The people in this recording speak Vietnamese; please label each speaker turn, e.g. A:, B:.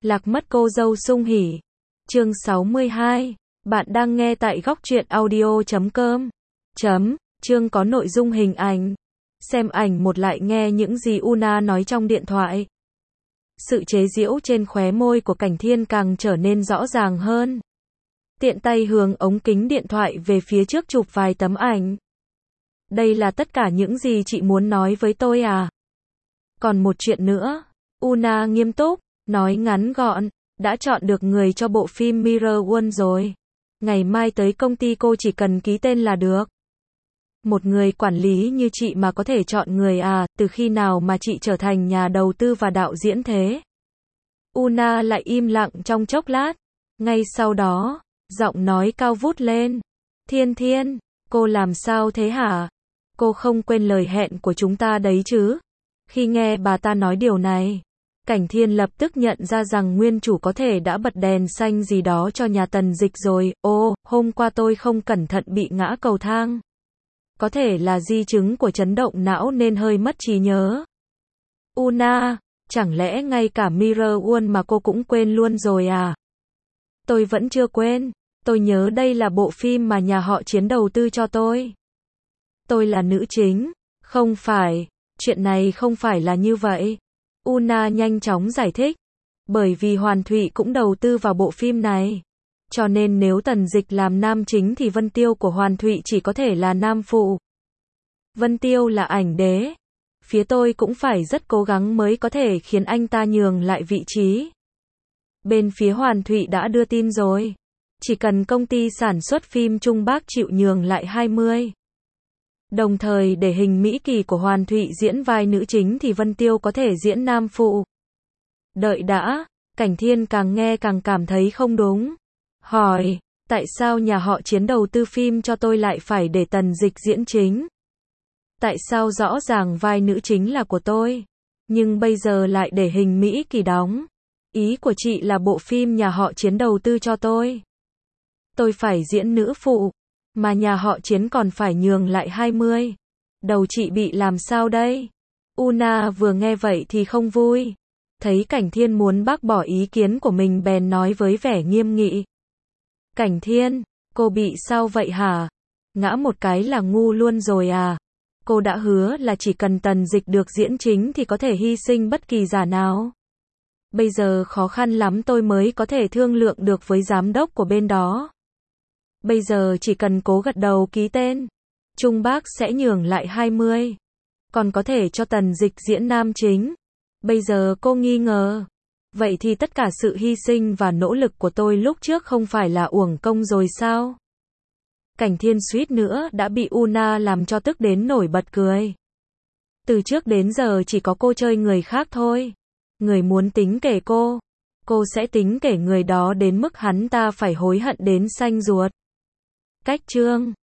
A: Lạc mất cô dâu Sung Hỉ. Chương 62. Bạn đang nghe tại góc truyện audio.com. Chương có nội dung hình ảnh. Xem ảnh một lại nghe những gì Una nói trong điện thoại. Sự chế giễu trên khóe môi của Cảnh Thiên càng trở nên rõ ràng hơn. Tiện tay hướng ống kính điện thoại về phía trước chụp vài tấm ảnh. Đây là tất cả những gì chị muốn nói với tôi à? Còn một chuyện nữa. Una nghiêm túc, nói ngắn gọn, đã chọn được người cho bộ phim Mirror World rồi. Ngày mai tới công ty cô chỉ cần ký tên là được. Một người quản lý như chị mà có thể chọn người à, từ khi nào mà chị trở thành nhà đầu tư và đạo diễn thế? Una lại im lặng trong chốc lát. Ngay sau đó, giọng nói cao vút lên. Thiên Thiên, cô làm sao thế hả? Cô không quên lời hẹn của chúng ta đấy chứ? Khi nghe bà ta nói điều này, Cảnh Thiên lập tức nhận ra rằng nguyên chủ có thể đã bật đèn xanh gì đó cho nhà Tần Dịch rồi. Ô, hôm qua tôi không cẩn thận bị ngã cầu thang. Có thể là di chứng của chấn động não nên hơi mất trí nhớ. Una, chẳng lẽ ngay cả Mirror World mà cô cũng quên luôn rồi à? Tôi vẫn chưa quên. Tôi nhớ đây là bộ phim mà nhà họ Chiến đầu tư cho tôi. Tôi là nữ chính. Không phải. Chuyện này không phải là như vậy. Una nhanh chóng giải thích. Bởi vì Hoàn Thụy cũng đầu tư vào bộ phim này. Cho nên nếu Tần Dịch làm nam chính thì Vân Tiêu của Hoàn Thụy chỉ có thể là nam phụ. Vân Tiêu là ảnh đế. Phía tôi cũng phải rất cố gắng mới có thể khiến anh ta nhường lại vị trí. Bên phía Hoàn Thụy đã đưa tin rồi. Chỉ cần công ty sản xuất phim Trung Bắc chịu nhường lại 20. Đồng thời để hình Mỹ Kỳ của Hoàn Thụy diễn vai nữ chính thì Vân Tiêu có thể diễn nam phụ. Đợi đã, Cảnh Thiên càng nghe càng cảm thấy không đúng. Hỏi, tại sao nhà họ Chiến đầu tư phim cho tôi lại phải để Tần Dịch diễn chính? Tại sao rõ ràng vai nữ chính là của tôi, nhưng bây giờ lại để hình Mỹ Kỳ đóng? Ý của chị là bộ phim nhà họ Chiến đầu tư cho tôi phải diễn nữ phụ, mà nhà họ Chiến còn phải nhường lại 20. Đầu chị bị làm sao đây? Una vừa nghe vậy thì không vui. Thấy Cảnh Thiên muốn bác bỏ ý kiến của mình bèn nói với vẻ nghiêm nghị. Cảnh Thiên, cô bị sao vậy hả? Ngã một cái là ngu luôn rồi à? Cô đã hứa là chỉ cần Tần Dịch được diễn chính thì có thể hy sinh bất kỳ giả nào. Bây giờ khó khăn lắm tôi mới có thể thương lượng được với giám đốc của bên đó. Bây giờ chỉ cần cố gật đầu ký tên, Trung Bắc sẽ nhường lại 20. Còn có thể cho Tần Dịch diễn nam chính. Bây giờ cô nghi ngờ. Vậy thì tất cả sự hy sinh và nỗ lực của tôi lúc trước không phải là uổng công rồi sao? Cảnh Thiên suýt nữa đã bị Una làm cho tức đến nổi bật cười. Từ trước đến giờ chỉ có cô chơi người khác thôi. Người muốn tính kể cô sẽ tính kể người đó đến mức hắn ta phải hối hận đến xanh ruột. Cách chương